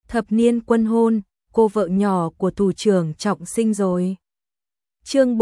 thập niên quân hôn, cô vợ nhỏ của thủ trưởng Trọng sinh rồi. Chương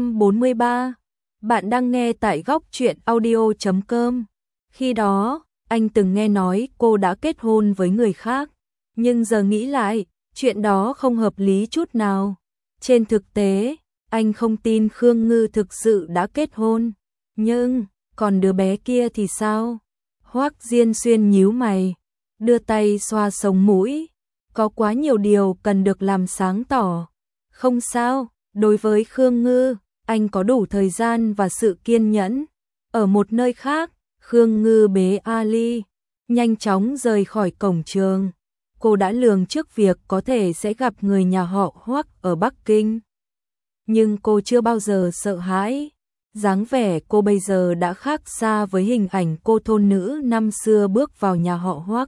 443. Bạn đang nghe tại góc truyện audio.com. Khi đó, anh từng nghe nói cô đã kết hôn với người khác, nhưng giờ nghĩ lại, chuyện đó không hợp lý chút nào. Trên thực tế, anh không tin Khương Ngư thực sự đã kết hôn. Nhưng, còn đứa bé kia thì sao? Hoắc Diên Xuyên nhíu mày, đưa tay xoa sống mũi. Có quá nhiều điều cần được làm sáng tỏ. Không sao, đối với Khương Ngư, anh có đủ thời gian và sự kiên nhẫn. Ở một nơi khác, Khương Ngư bế Ali, nhanh chóng rời khỏi cổng trường. Cô đã lường trước việc có thể sẽ gặp người nhà họ Hoắc ở Bắc Kinh. Nhưng cô chưa bao giờ sợ hãi. Dáng vẻ cô bây giờ đã khác xa với hình ảnh cô thôn nữ năm xưa bước vào nhà họ Hoắc.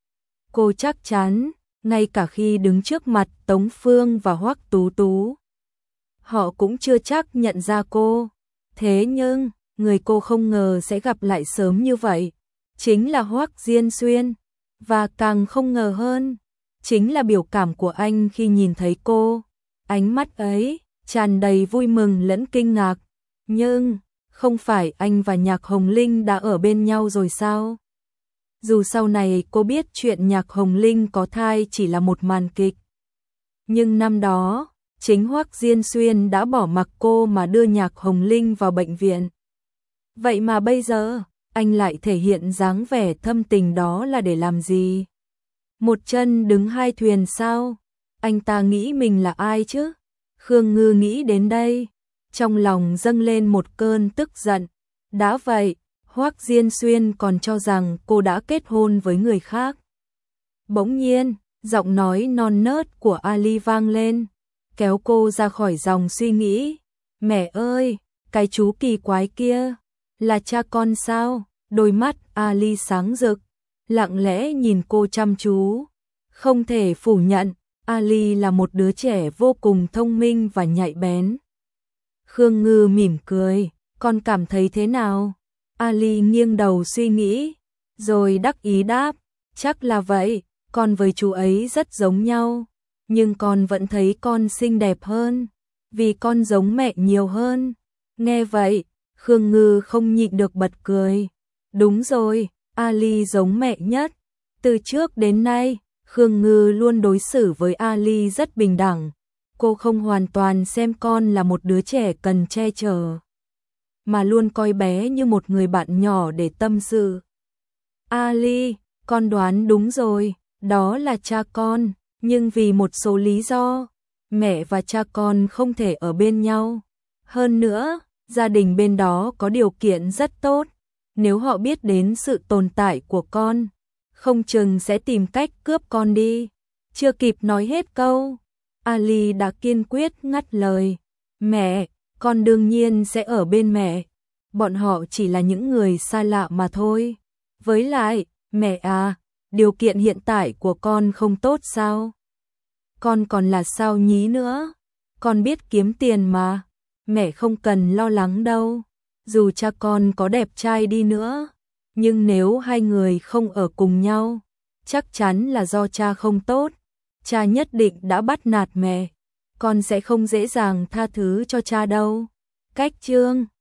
Cô chắc chắn, ngay cả khi đứng trước mặt Tống Phương và Hoắc Tú Tú, họ cũng chưa chắc nhận ra cô. Thế nhưng, người cô không ngờ sẽ gặp lại sớm như vậy, chính là Hoắc Diên Xuyên. Và càng không ngờ hơn, chính là biểu cảm của anh khi nhìn thấy cô. Ánh mắt ấy, tràn đầy vui mừng lẫn kinh ngạc. Nhưng, không phải anh và Nhạc Hồng Linh đã ở bên nhau rồi sao? Dù sau này cô biết chuyện Nhạc Hồng Linh có thai chỉ là một màn kịch. Nhưng năm đó, chính Hoắc Diên Xuyên đã bỏ mặc cô mà đưa Nhạc Hồng Linh vào bệnh viện. Vậy mà bây giờ, anh lại thể hiện dáng vẻ thâm tình đó là để làm gì? Một chân đứng hai thuyền sao? Anh ta nghĩ mình là ai chứ? Khương Ngư nghĩ đến đây, trong lòng dâng lên một cơn tức giận. Đã vậy, Hoắc Diên Xuyên còn cho rằng cô đã kết hôn với người khác. Bỗng nhiên, giọng nói non nớt của Ali vang lên, kéo cô ra khỏi dòng suy nghĩ. Mẹ ơi, cái chú kỳ quái kia, là cha con sao? Đôi mắt Ali sáng rực, lặng lẽ nhìn cô chăm chú. Không thể phủ nhận, Ali là một đứa trẻ vô cùng thông minh và nhạy bén. Khương Ngư mỉm cười, con cảm thấy thế nào? Ali nghiêng đầu suy nghĩ, rồi đắc ý đáp, chắc là vậy, con với chú ấy rất giống nhau, nhưng con vẫn thấy con xinh đẹp hơn, vì con giống mẹ nhiều hơn. Nghe vậy, Khương Ngư không nhịn được bật cười. Đúng rồi, Ali giống mẹ nhất. Từ trước đến nay, Khương Ngư luôn đối xử với Ali rất bình đẳng. Cô không hoàn toàn xem con là một đứa trẻ cần che chở, mà luôn coi bé như một người bạn nhỏ để tâm sự. Ali, con đoán đúng rồi, đó là cha con, nhưng vì một số lý do, mẹ và cha con không thể ở bên nhau. Hơn nữa, gia đình bên đó có điều kiện rất tốt, nếu họ biết đến sự tồn tại của con, không chừng sẽ tìm cách cướp con đi. Chưa kịp nói hết câu, Ali đã kiên quyết ngắt lời. Mẹ, con đương nhiên sẽ ở bên mẹ. Bọn họ chỉ là những người xa lạ mà thôi. Với lại, mẹ à, điều kiện hiện tại của con không tốt sao? Con còn là sao nhí nữa? Con biết kiếm tiền mà. Mẹ không cần lo lắng đâu. Dù cha con có đẹp trai đi nữa, nhưng nếu hai người không ở cùng nhau, chắc chắn là do cha không tốt. Cha nhất định đã bắt nạt mẹ. Con sẽ không dễ dàng tha thứ cho cha đâu. Cách chương